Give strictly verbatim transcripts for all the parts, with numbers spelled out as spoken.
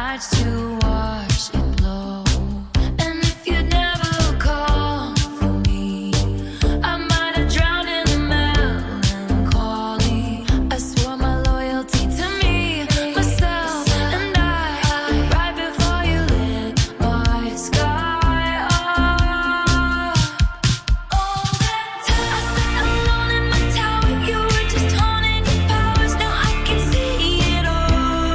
nights to watch it blow. And if you'd never call for me, I might have drowned in the melancholy. I swore my loyalty to me, myself, and I, right before you lit my sky up. All that time I sat alone in my tower, you were just haunting your powers. Now I can see it all.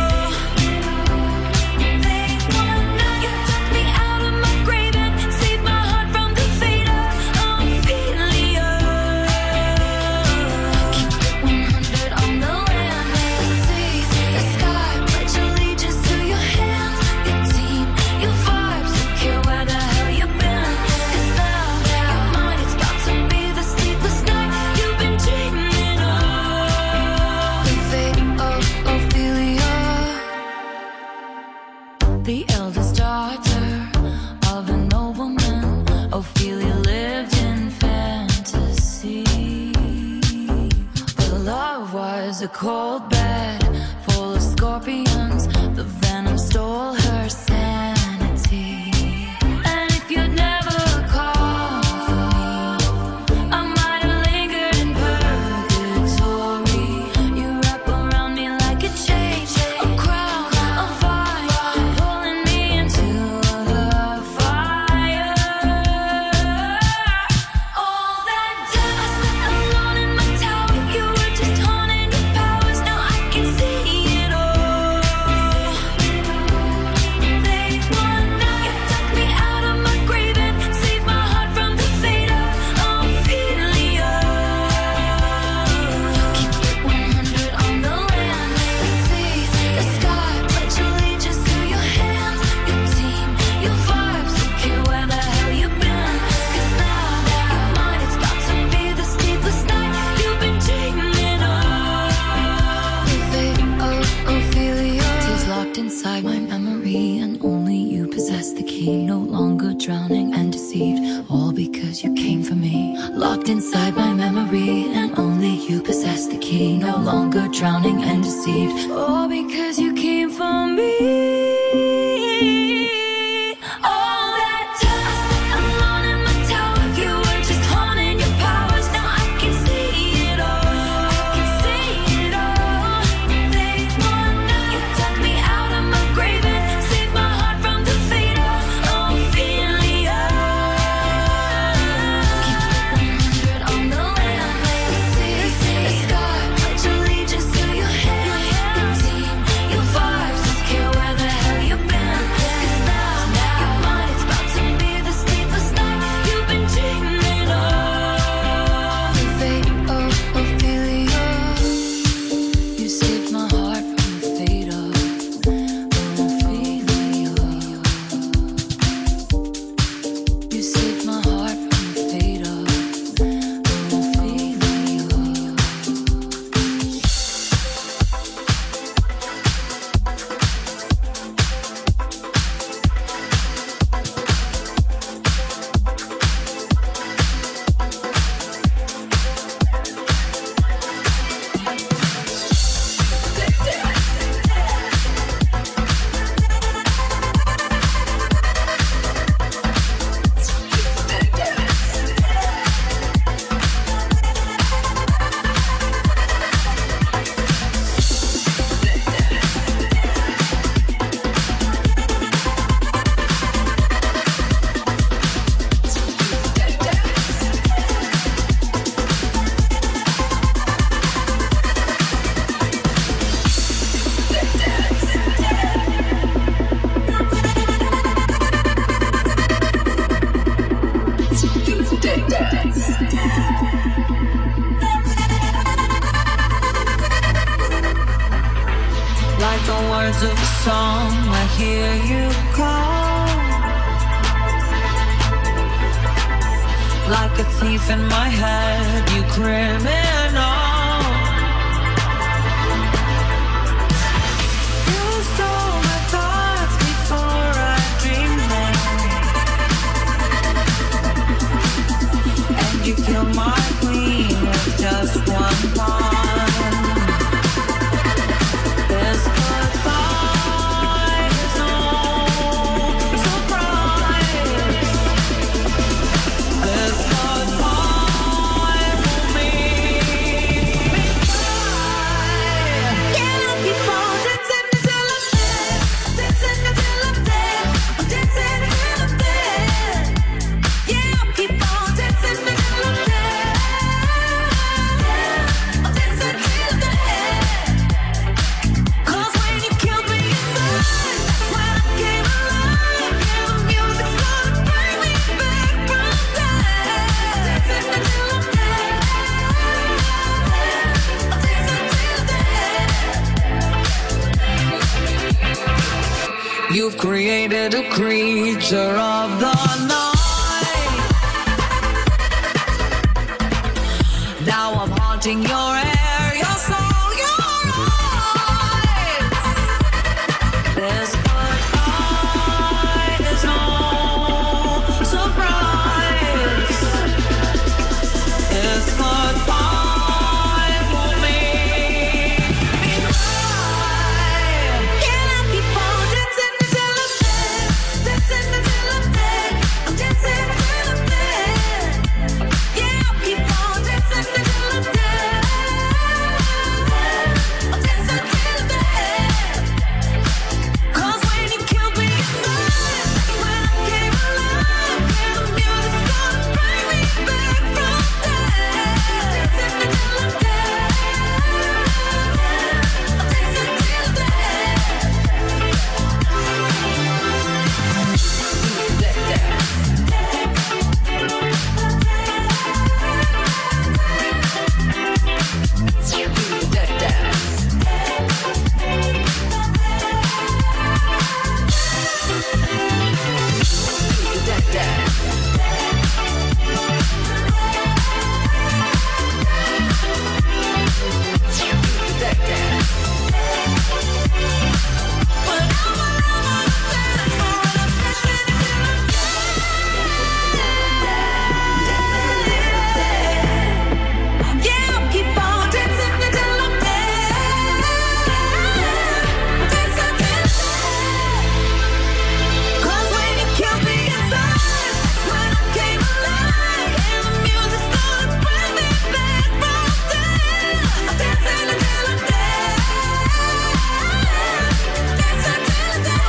They want you took me out of my grave and saved my heart from the fate of Ophelia. Keep it one hundred on the land, the sea, the sky. Pledge allegiance to your hands, your team, your vibes. Don't care where the hell you've been. 'Cause now your mind it's got to be the sleepless night you've been dreaming of. The fate of Ophelia, the eldest daughter of a nobleman. Ophelia lived in fantasy, but love was a cold bed full of scorpions. The venom stole her sanity. And if you'd never call for me, I might have lingered in purgatory. You wrap around me like a chain, a crown, a vine, pulling me into the fire. All that time I sat alone in my tower, you were just haunting your powers. Now I can see it all. They want you took me out of my grave and saved my heart from the fate of Ophelia. Keep it one hundred on the land, the sea, the sky. Pledge allegiance to your hands, your team, your vibes. Don't care where the hell you've been. 'Cause now your mind it's got to be the sleepless night you've been dreaming of. The fate of Ophelia. Tears locked inside my memory, and only you possess the key. No longer drowning and deceived, all because you came for me. Locked inside my memory, and only you possess the key. No longer drowning and deceived, all because you came for me. All that time I sat alone in my tower, you were just haunting your powers. Now I can see it all. I can see it all. They want you took me out of my grave and saved my heart from the fate of Ophelia. Keep it one hundred on the land, the sea, the sky. Pledge allegiance to your hands, your team, your vibes. Don't care where the hell you've been. 'Cause now your mind it's about to be the sleepless night you've been dreaming of. The fate of Ophelia. You saved my heart from the fate of Ophelia. You saved my heart from the fate of Ophelia. Like the words of a song, I hear you call. Like a thief in my head, you criminal. You stole my thoughts before I dreamed them. And you killed my queen with just one pawn. This goodbye You've created a creature of the night. Now I'm haunting your air, your soul, your eyes. This goodbye is no surprise. This goodbye will make me cry. Can I keep on dancing until I'm dead? Dancing until I'm dead. I'm dancing until I'm dead. Yeah, I'll keep on dancing until I'm dead. I'm dancing till I'm dead. 'Cause when you killed me inside, when I came alive, yeah, the music's gonna bring me back from dead. Dancing until I'm dead. I'm dancing till I'm dead. Yeah, I'll keep on dancing until I'm dead. Dancing till I'm dead. 'Cause when you killed me inside, when I came alive, and the music's gonna bring me back from dead. I'm dancing until I'm dead. Dancing till I'm dead.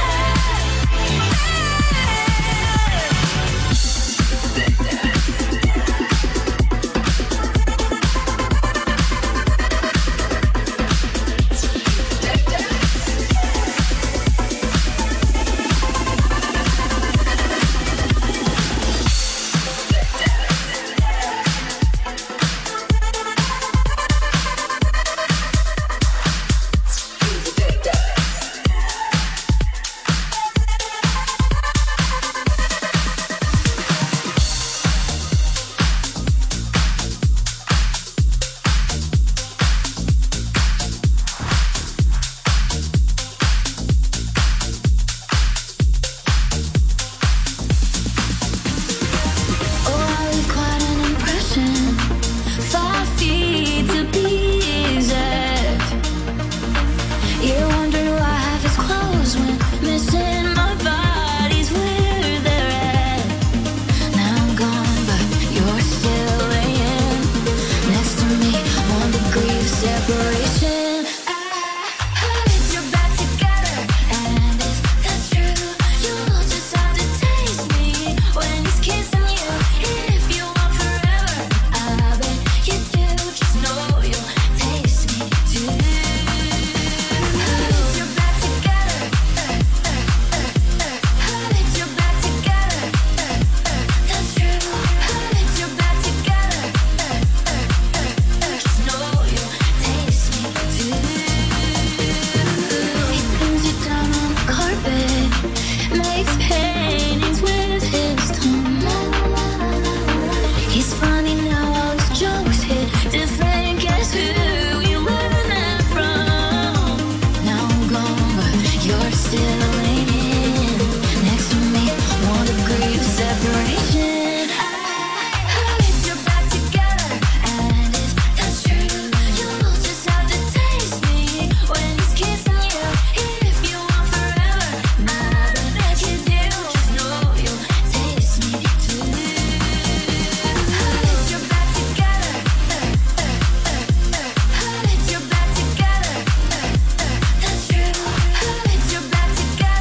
Oh, I leave quite an impression. Five feet to be exact. You wonder why half is closed when missing my body's where they're at. Now I'm gone, but you're still laying next to me. One degree of separation. I heard you're back together, and if that's true, you'll just have to taste me when he's kissing you. If you want forever, I bet you do. Just know you'll taste me too. Heard you're back together. Heard you're back together. That's true. Heard you're back together. Just know you'll taste me too. He pins you down on the carpet, makes paintings with his tongue. He's funny now, all his jokes hit different. Guess who you learned that from? Now I'm gone, but you're still laying next to me. One degree of separation. I heard you're back together, and if that's true, you'll just have to taste me when he's kissing you. If you want forever, I bet you do. Just know you'll taste me too. Heard you're back together. Heard you're back together. That's true. Heard you're back together.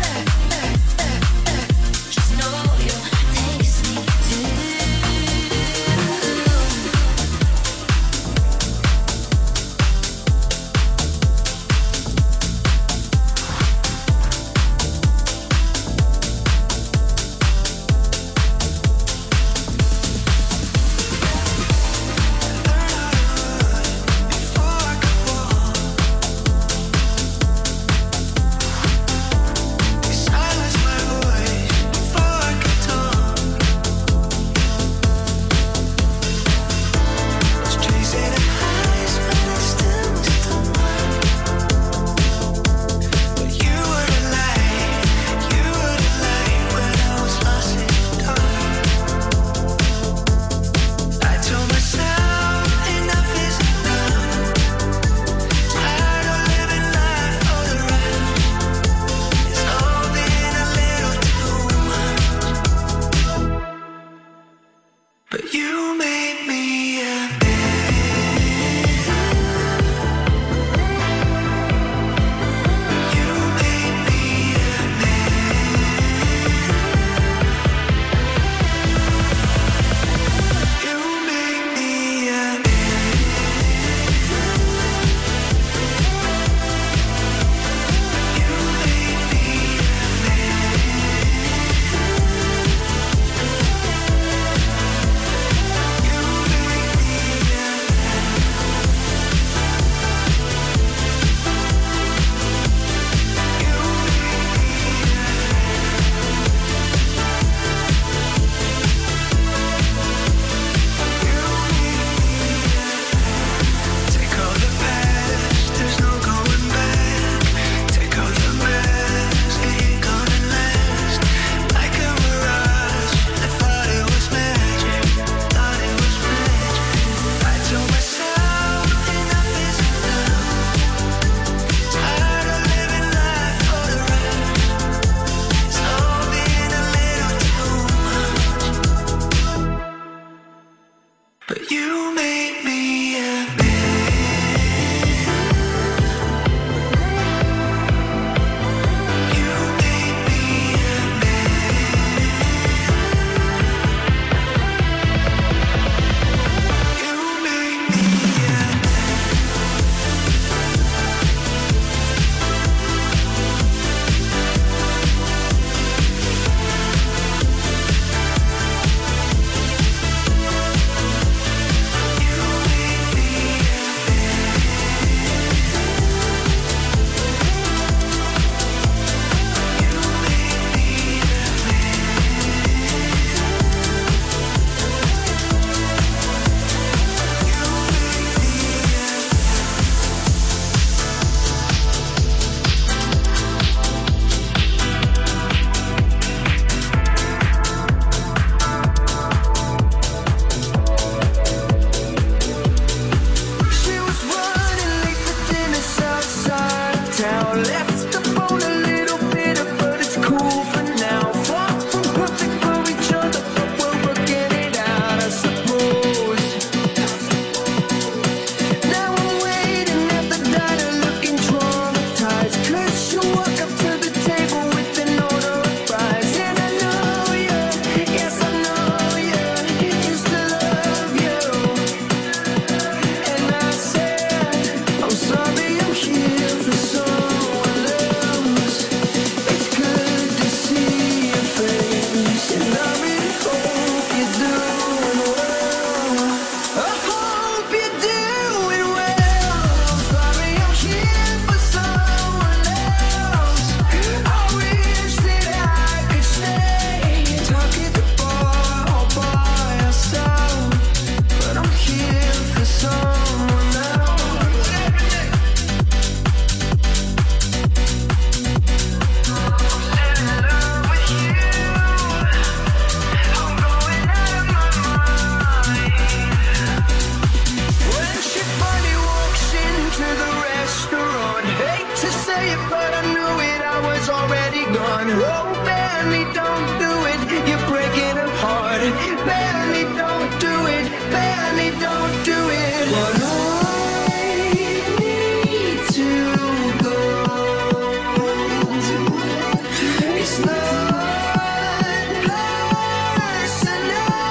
gone. Oh, barely, don't do it. You're breaking her heart. Barely, don't do it. Barely, don't do it. But I need to go. It's not personal.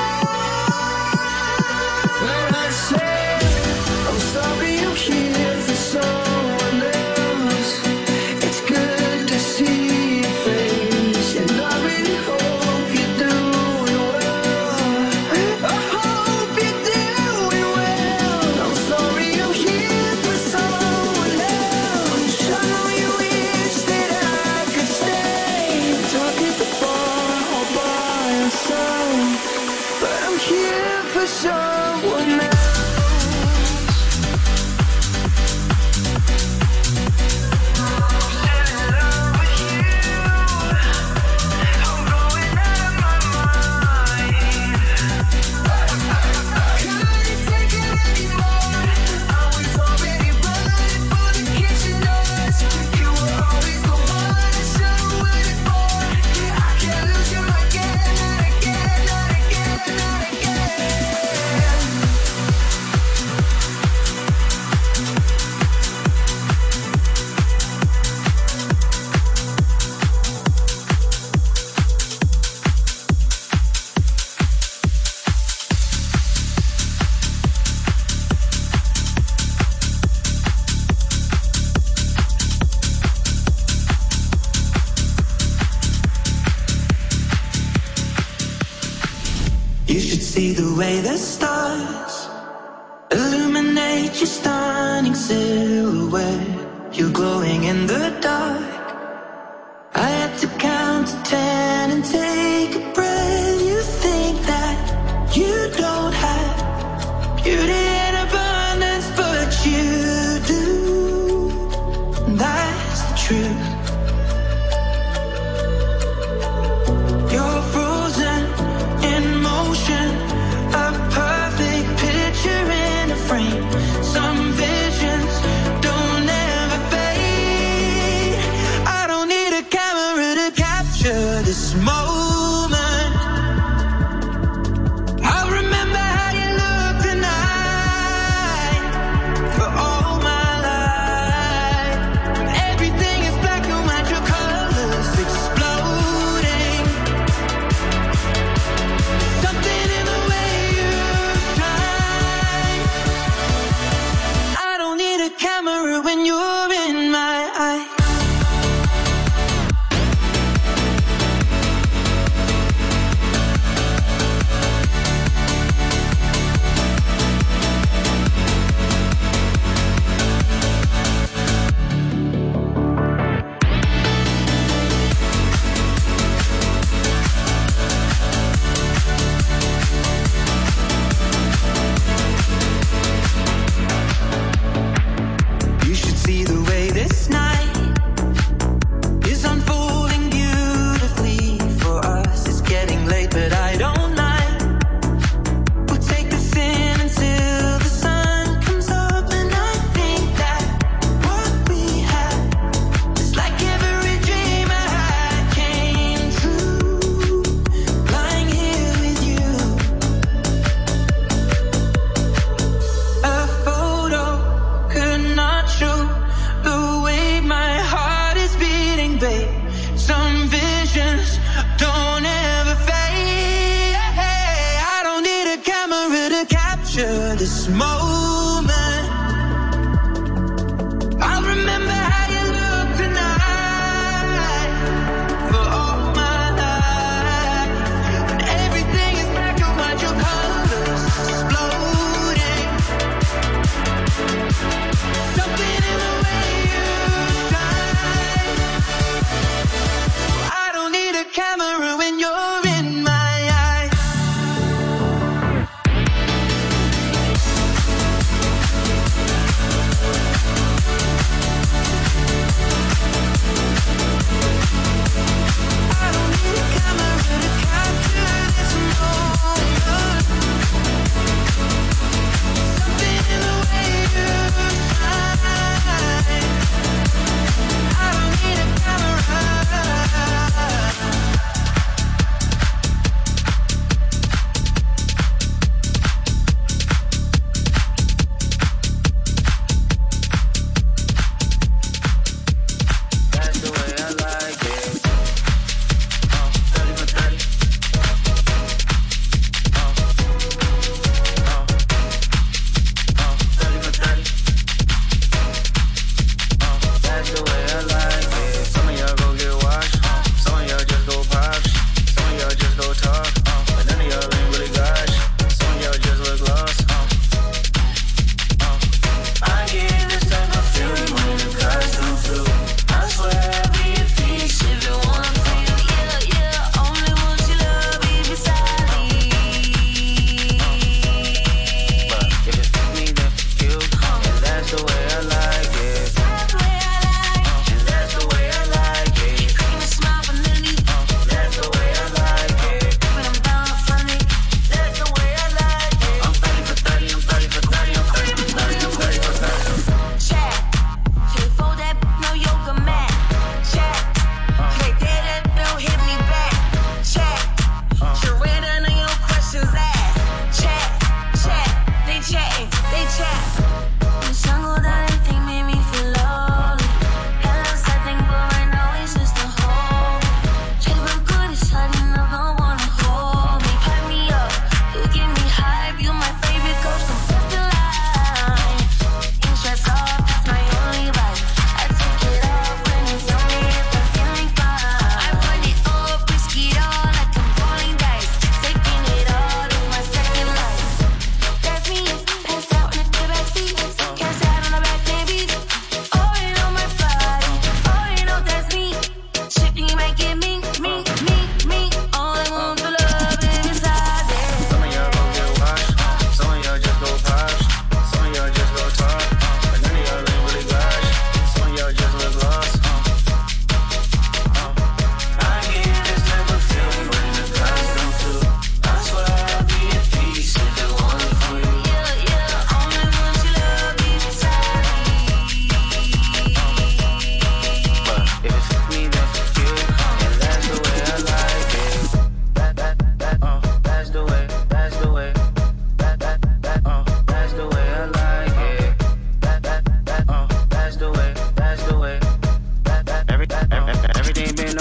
When I say I'm sorry, I'm here for someone else. It's good to see your face, and I really hope you're doing well. I hope you're doing well. I'm sorry, I'm here for someone else. I know you wish that I could stay, talk at the bar all by yourself, but I'm here for someone else. You should see the way the stars illuminate your stunning silhouette. You're glowing in the dark. I had to count to ten and take a breath. You think that you don't have beauty in abundance, but you do. That's the truth. You're frozen in motion, a perfect picture in a frame. Some visions don't ever fade. I don't need a camera to capture this moment. I'll remember how you look tonight for all my life. Everything is black and white, your colors exploding. Something in the way you shine. I don't need a camera when you're in my eye. You should see the way this night is unfolding beautifully for us. It's getting late, but I don't mind. We'll take this in until the sun comes up, and I think that what we had is like every dream I had came true. Lying here with you, a photo could not show the way my heart is beating, babe. Some visions don't ever fade. I don't need a camera to capture this moment. I'll remember how you look tonight for all my life. When everything is black and white, your colors exploding. Something in the way you shine. I don't need a camera when you're in my eye.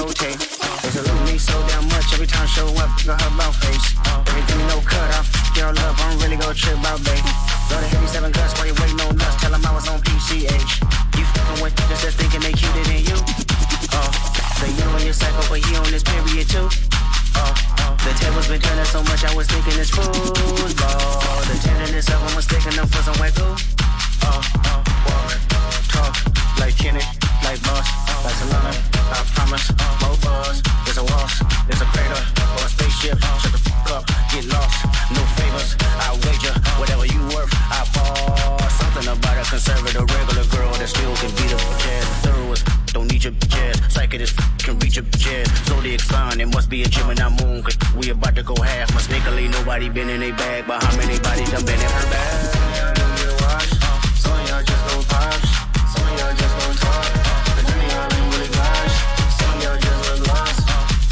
rotate. They salute me so damn much every time I show up, got her about face. Everything no cut, I f*** girl up, I don't really go trip about babe. Love the heavy seven guts while you waiting on us, tell them I was on P C H. You f***ing with just that's thinking they cuter than you. Oh, so you on your cycle, but he on this period too. Oh, the table's been turning so much, I was thinking it's football. The tenderness of them was sticking them for some white glue. Oh, oh, walk, talk, like Kenny, like Boss, like Solana, I promise, more buzz, there's a waltz, there's a crater, or a spaceship, shut the fuck up, get lost, no favors, I wager, whatever you worth, I fall, something about a conservative regular girl that still can beat up jazz, thorough as don't need your jazz, psychic as can reach your jazz, zodiac sign, it must be a Gemini moon, cause we about to go half, mistakenly nobody been in a bag, but how many bodies done been in her bag? Some of y'all just go pops, some of y'all just go talk, but none of y'all ain't really gosh, some of y'all just look lost.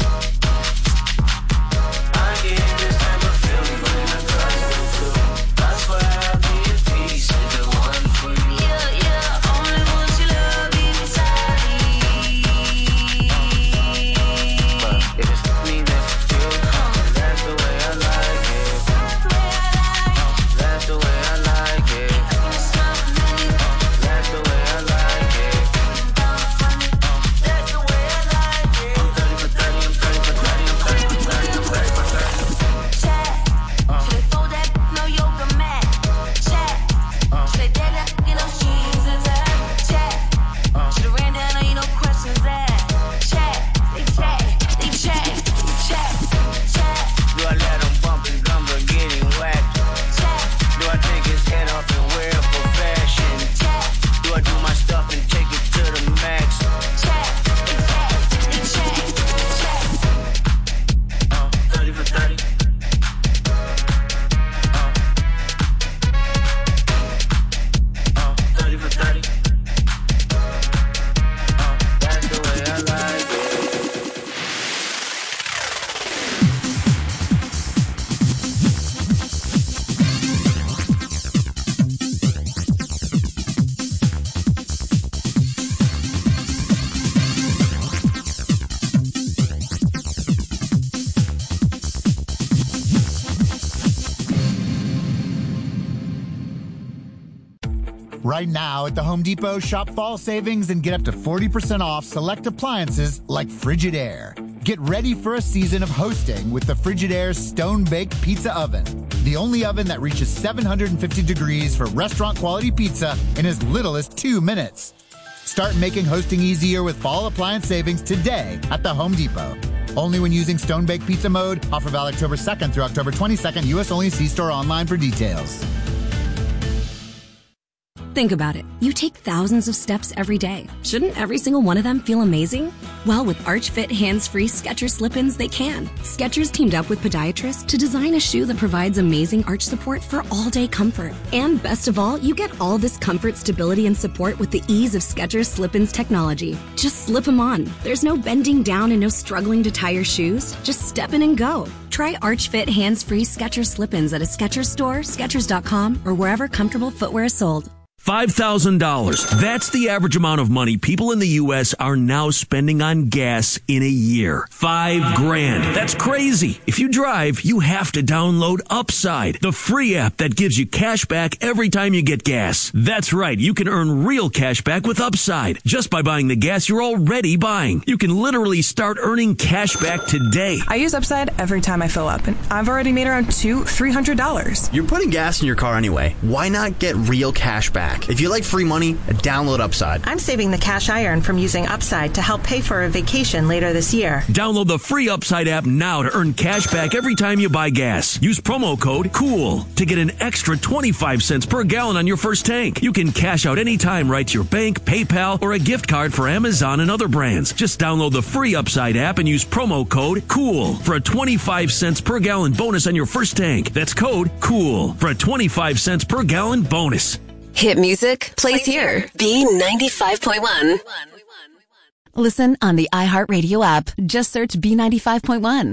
I get this type of feeling when I touch you too. That's why I be at peace with the one for you. Yeah, yeah, only want your love inside me. But if it's me, then it's you. That's the way I like it. That's the way I like it. That's the way I like it. That's the way I like it. I'm thirty for thirty, I'm thirty for thirty, I'm thirty for thirty, I'm thirty for thirty. Chat. Should they fold that? No yoga mat. Chat. Should they dare that? You know she's a tag. Chat. Should have ran down on you, no questions asked. Chat. They chat. They chat. They chat. Chat. Do I let them bump his gum but getting whacked? Chat. Do I take his head off and wear it for fashion? Chat. Do I do my stuff and take it to the max? Chat. They chat. They chat. They chat. Uh, thirty for thirty. Uh, uh, thirty for thirty. Uh, that's the way I like it. Right now at the Home Depot, shop fall savings and get up to forty percent off select appliances like Frigidaire. Get ready for a season of hosting with the Frigidaire Stone-Baked Pizza Oven. The only oven that reaches seven hundred fifty degrees for restaurant-quality pizza in as little as two minutes. Start making hosting easier with fall appliance savings today at the Home Depot. Only when using Stone-Baked Pizza mode. Offer valid October second through October twenty-second. U S only. See store online for details. Think about it. You take thousands of steps every day. Shouldn't every single one of them feel amazing? Well, with Arch Fit hands-free Skechers slip-ins, they can. Skechers teamed up with podiatrists to design a shoe that provides amazing arch support for all-day comfort. And best of all, you get all this comfort, stability, and support with the ease of Skechers slip-ins technology. Just slip them on. There's no bending down and no struggling to tie your shoes. Just step in and go. Try Arch Fit hands-free Skechers slip-ins at a Skechers store, Skechers dot com, or wherever comfortable footwear is sold. five thousand dollars. That's the average amount of money people in the U S are now spending on gas in a year. Five grand. That's crazy. If you drive, you have to download Upside, the free app that gives you cash back every time you get gas. That's right. You can earn real cash back with Upside just by buying the gas you're already buying. You can literally start earning cash back today. I use Upside every time I fill up, and I've already made around two, three hundred dollars. You're putting gas in your car anyway. Why not get real cash back? If you like free money, download Upside. I'm saving the cash I earn from using Upside to help pay for a vacation later this year. Download the free Upside app now to earn cash back every time you buy gas. Use promo code COOL to get an extra twenty-five cents per gallon on your first tank. You can cash out anytime right to your bank, PayPal, or a gift card for Amazon and other brands. Just download the free Upside app and use promo code COOL for a twenty-five cents per gallon bonus on your first tank. That's code COOL for a twenty-five cents per gallon bonus. Hit music plays here. B ninety-five point one. Listen on the iHeartRadio app. Just search B ninety-five point one.